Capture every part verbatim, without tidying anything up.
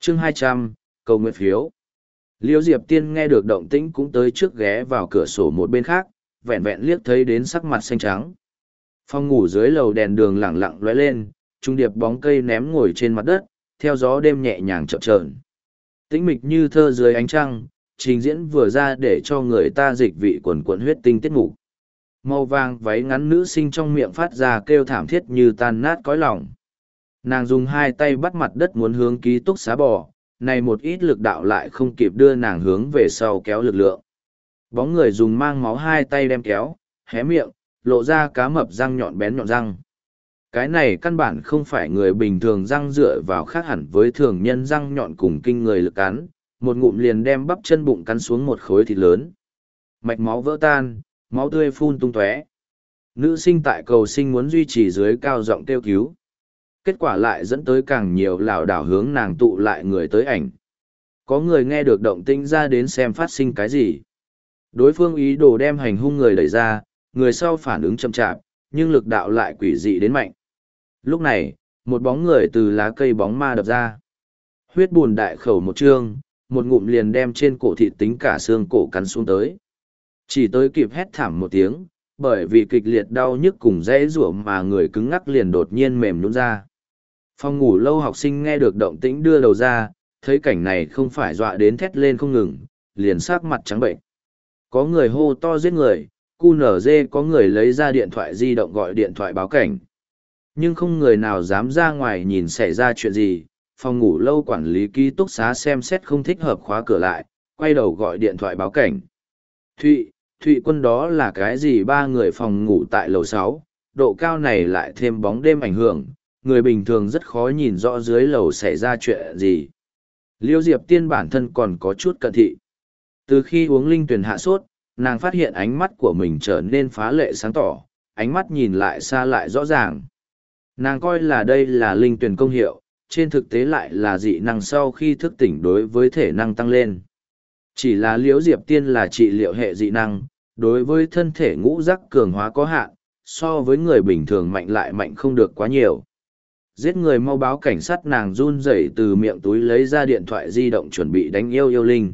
chương hai trăm, cầu nguyện phiếu. Liễu Diệp Tiên nghe được động tĩnh cũng tới trước ghé vào cửa sổ một bên khác, vẹn vẹn liếc thấy đến sắc mặt xanh trắng. Phòng ngủ dưới lầu đèn đường lẳng lặng lóe lên, trung điệp bóng cây ném ngồi trên mặt đất, theo gió đêm nhẹ nhàng chậm chờn. Tĩnh mịch như thơ dưới ánh trăng, trình diễn vừa ra để cho người ta dịch vị quần quần huyết tinh tiết mục. Màu vàng váy ngắn nữ sinh trong miệng phát ra kêu thảm thiết như tan nát cõi lòng. Nàng dùng hai tay bắt mặt đất muốn hướng ký túc xá bò, này một ít lực đạo lại không kịp đưa nàng hướng về sau kéo lực lượng. Bóng người dùng mang máu hai tay đem kéo, hé miệng, lộ ra cá mập răng nhọn bén nhọn răng. Cái này căn bản không phải người bình thường răng dựa vào khác hẳn với thường nhân răng nhọn cùng kinh người lực cắn, một ngụm liền đem bắp chân bụng cắn xuống một khối thịt lớn. Mạch máu vỡ tan, máu tươi phun tung tóe. Nữ sinh tại cầu sinh muốn duy trì dưới cao giọng kêu cứu. Kết quả lại dẫn tới càng nhiều lảo đảo hướng nàng tụ lại người tới ảnh. Có người nghe được động tĩnh ra đến xem phát sinh cái gì. Đối phương ý đồ đem hành hung người đẩy ra, người sau phản ứng chậm chạp, nhưng lực đạo lại quỷ dị đến mạnh. Lúc này, một bóng người từ lá cây bóng ma đập ra. Huyết bùn đại khẩu một trương, một ngụm liền đem trên cổ thịt tính cả xương cổ cắn xuống tới. Chỉ tới kịp hét thảm một tiếng, bởi vì kịch liệt đau nhức cùng rẽ rủa mà người cứng ngắc liền đột nhiên mềm nhũn ra. Phòng ngủ lâu học sinh nghe được động tĩnh đưa đầu ra, thấy cảnh này không phải dọa đến thét lên không ngừng, liền sắc mặt trắng bệnh. Có người hô to giết người, cu nở dê có người lấy ra điện thoại di động gọi điện thoại báo cảnh. Nhưng không người nào dám ra ngoài nhìn xảy ra chuyện gì, phòng ngủ lâu quản lý ký túc xá xem xét không thích hợp khóa cửa lại, quay đầu gọi điện thoại báo cảnh. Thụy, Thụy Quân đó là cái gì? Ba người phòng ngủ tại lầu sáu, độ cao này lại thêm bóng đêm ảnh hưởng, người bình thường rất khó nhìn rõ dưới lầu xảy ra chuyện gì. Liêu Diệp Tiên bản thân còn có chút cận thị. Từ khi uống linh tuyển hạ sốt, nàng phát hiện ánh mắt của mình trở nên phá lệ sáng tỏ, ánh mắt nhìn lại xa lại rõ ràng. Nàng coi là đây là linh tuyển công hiệu, trên thực tế lại là dị năng sau khi thức tỉnh đối với thể năng tăng lên. Chỉ là Liễu Diệp Tiên là trị liệu hệ dị năng, đối với thân thể ngũ giác cường hóa có hạn, so với người bình thường mạnh lại mạnh không được quá nhiều. Giết người mau báo cảnh sát, nàng run rẩy từ miệng túi lấy ra điện thoại di động chuẩn bị đánh yêu yêu linh.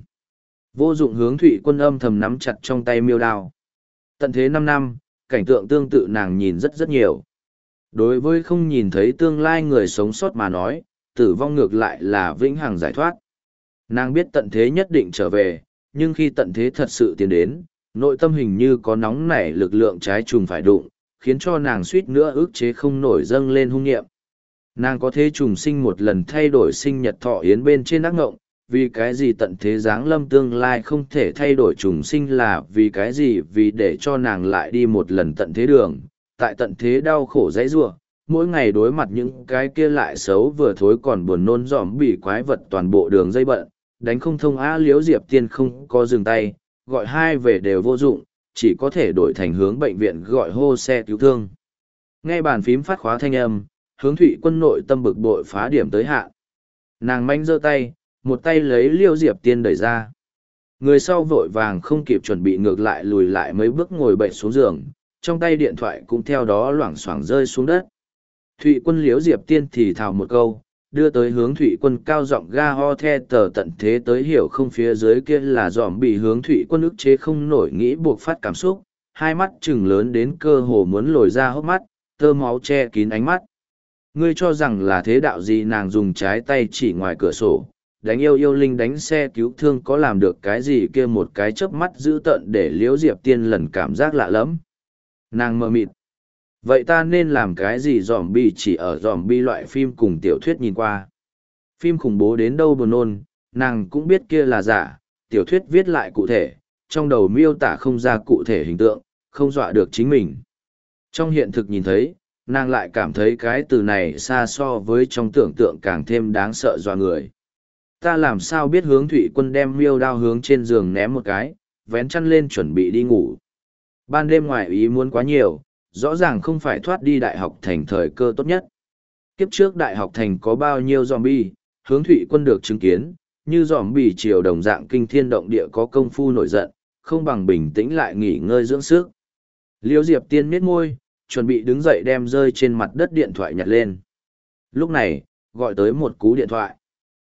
Vô dụng hướng Thụy Quân âm thầm nắm chặt trong tay miêu đao. Tận thế năm năm, cảnh tượng tương tự nàng nhìn rất rất nhiều. Đối với không nhìn thấy tương lai người sống sót mà nói, tử vong ngược lại là vĩnh hằng giải thoát. Nàng biết tận thế nhất định trở về, nhưng khi tận thế thật sự tiến đến, nội tâm hình như có nóng nảy lực lượng trái trùng phải đụng, khiến cho nàng suýt nữa ức chế không nổi dâng lên hung nghiệm. Nàng có thế trùng sinh một lần thay đổi sinh nhật thọ yến bên trên ác ngộng, vì cái gì tận thế giáng lâm tương lai không thể thay đổi trùng sinh, là vì cái gì? Vì để cho nàng lại đi một lần tận thế đường, tại tận thế đau khổ dãy giụa, mỗi ngày đối mặt những cái kia lại xấu vừa thối còn buồn nôn dòm bị quái vật toàn bộ đường dây bận, đánh không thông. Á Liễu Diệp Tiên không có dừng tay, gọi hai về đều vô dụng, chỉ có thể đổi thành hướng bệnh viện gọi hô xe cứu thương. Nghe bàn phím phát khóa thanh âm, Hướng Thụy Quân nội tâm bực bội phá điểm tới hạn. Nàng manh giơ tay, một tay lấy Liễu Diệp Tiên đẩy ra. Người sau vội vàng không kịp chuẩn bị ngược lại lùi lại mấy bước ngồi bệnh xuống giường, trong tay điện thoại cũng theo đó loảng xoảng rơi xuống đất. Thụy Quân Liễu Diệp Tiên thì thào một câu, đưa tới Hướng Thụy Quân cao giọng ga ho the tờ tận thế tới, hiểu không? Phía dưới kia là dòm bị Hướng Thụy Quân ức chế không nổi nghĩ buộc phát cảm xúc, hai mắt trừng lớn đến cơ hồ muốn lồi ra hốc mắt, tơ máu che kín ánh mắt. Ngươi cho rằng là thế đạo gì? Nàng dùng trái tay chỉ ngoài cửa sổ, đánh yêu yêu linh đánh xe cứu thương có làm được cái gì? Kia một cái chớp mắt dữ tợn để Liễu Diệp Tiên lần cảm giác lạ lẫm. Nàng mờ mịt. Vậy ta nên làm cái gì? Dòm bi chỉ ở dòm bi loại phim cùng tiểu thuyết nhìn qua. Phim khủng bố đến đâu buồn nôn, nàng cũng biết kia là giả, tiểu thuyết viết lại cụ thể, trong đầu miêu tả không ra cụ thể hình tượng, không dọa được chính mình. Trong hiện thực nhìn thấy, nàng lại cảm thấy cái từ này xa so với trong tưởng tượng càng thêm đáng sợ dọa người. Ta làm sao biết? Hướng Thụy Quân đem miêu đao hướng trên giường ném một cái, vén chăn lên chuẩn bị đi ngủ. Ban đêm ngoài ý muốn quá nhiều, rõ ràng không phải thoát đi đại học thành thời cơ tốt nhất. Kiếp trước đại học thành có bao nhiêu zombie, Hướng Thụy Quân được chứng kiến, như zombie chiều đồng dạng kinh thiên động địa, có công phu nổi giận, không bằng bình tĩnh lại nghỉ ngơi dưỡng sức. Liễu Diệp Tiên miết môi, chuẩn bị đứng dậy đem rơi trên mặt đất điện thoại nhặt lên. Lúc này, gọi tới một cú điện thoại.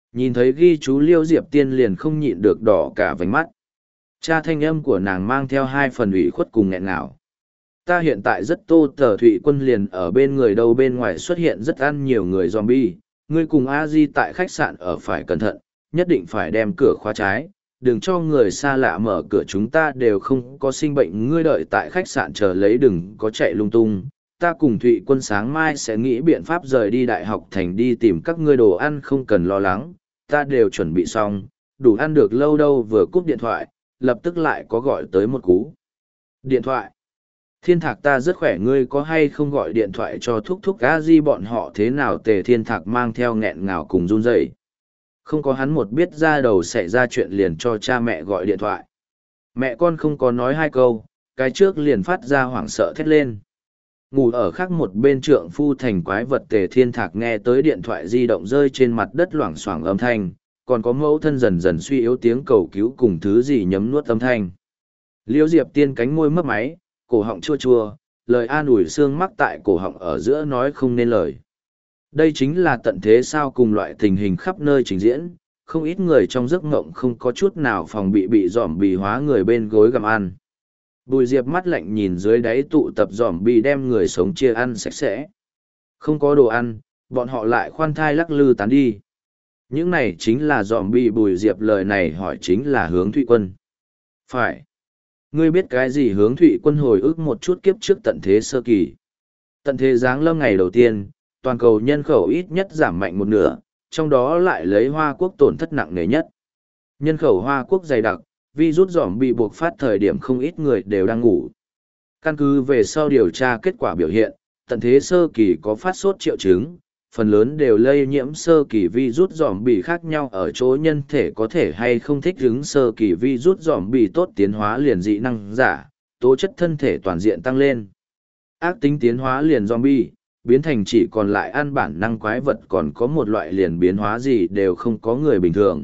Nhìn thấy ghi chú Liêu Diệp Tiên liền không nhịn được đỏ cả vành mắt. Cha thanh âm của nàng mang theo hai phần ủy khuất cùng nghẹn ngào. Ta hiện tại rất tô tờ Thụy Quân liền ở bên người đâu bên ngoài xuất hiện rất ăn nhiều người zombie. Ngươi cùng a di tại khách sạn ở phải cẩn thận, nhất định phải đem cửa khóa trái, đừng cho người xa lạ mở cửa, chúng ta đều không có sinh bệnh, ngươi đợi tại khách sạn chờ lấy, đừng có chạy lung tung. Ta cùng Thụy Quân sáng mai sẽ nghĩ biện pháp rời đi Đại học Thành đi tìm các ngươi đồ ăn, không cần lo lắng, ta đều chuẩn bị xong, đủ ăn được lâu đâu. Vừa cúp điện thoại, lập tức lại có gọi tới một cú điện thoại. Thiên Thạc, ta rất khỏe, ngươi có hay không gọi điện thoại cho thúc thúc a di bọn họ thế nào? Tề Thiên Thạc mang theo nghẹn ngào cùng run rẩy. Không có hắn một biết ra đầu xảy ra chuyện liền cho cha mẹ gọi điện thoại. Mẹ con không có nói hai câu, cái trước liền phát ra hoảng sợ thét lên. Ngủ ở khác một bên trượng phu thành quái vật Tề Thiên Thạc nghe tới điện thoại di động rơi trên mặt đất loảng xoảng âm thanh, còn có mẫu thân dần dần suy yếu tiếng cầu cứu cùng thứ gì nhấm nuốt âm thanh. Liễu Diệp Tiên cánh môi mấp máy, cổ họng chua chua, lời an ủi xương mắc tại cổ họng ở giữa nói không nên lời. Đây chính là tận thế sao, cùng loại tình hình khắp nơi trình diễn, không ít người trong giấc ngộng không có chút nào phòng bị bị dòm bì hóa người bên gối gặm ăn. Bùi Diệp mắt lạnh nhìn dưới đáy tụ tập dòm bì đem người sống chia ăn sạch sẽ. Không có đồ ăn, bọn họ lại khoan thai lắc lư tán đi. Những này chính là dòm bì. Bùi Diệp lời này hỏi chính là Hướng Thụy Quân. Phải. Ngươi biết cái gì? Hướng Thụy Quân hồi ức một chút kiếp trước tận thế sơ kỳ. Tận thế giáng lâm ngày đầu tiên, toàn cầu nhân khẩu ít nhất giảm mạnh một nửa, trong đó lại lấy Hoa Quốc tổn thất nặng nề nhất. Nhân khẩu Hoa Quốc dày đặc, virus dòm bị buộc phát thời điểm không ít người đều đang ngủ. Căn cứ về sau điều tra kết quả biểu hiện, tận thế sơ kỳ có phát sốt triệu chứng, phần lớn đều lây nhiễm sơ kỳ virus dòm bị, khác nhau ở chỗ nhân thể có thể hay không thích ứng sơ kỳ virus dòm bị tốt tiến hóa liền dị năng giả, tố chất thân thể toàn diện tăng lên. Ác tính tiến hóa liền zombie, biến thành chỉ còn lại ăn bản năng quái vật, còn có một loại liền biến hóa gì đều không có người bình thường.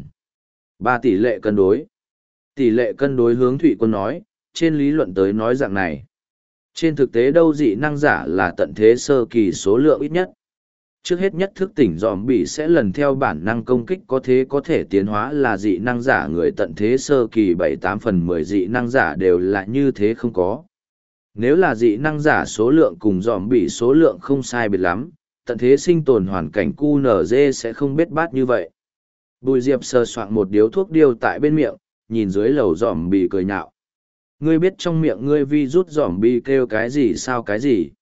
Ba tỷ lệ cân đối. Tỷ lệ cân đối Hướng Thụy Quân nói, trên lý luận tới nói dạng này. Trên thực tế đâu dị năng giả là tận thế sơ kỳ số lượng ít nhất. Trước hết nhất thức tỉnh dòm bị sẽ lần theo bản năng công kích, có thế có thể tiến hóa là dị năng giả người tận thế sơ kỳ bảy tám phần mười dị năng giả đều là như thế không có. Nếu là dị năng giả số lượng cùng dòm bị số lượng không sai biệt lắm, tận thế sinh tồn hoàn cảnh cu nở dê sẽ không bết bát như vậy. Bùi Diệp sờ soạng một điếu thuốc điêu tại bên miệng, nhìn dưới lầu dòm bị cười nhạo. Ngươi biết trong miệng ngươi vi rút dòm bị kêu cái gì sao? Cái gì?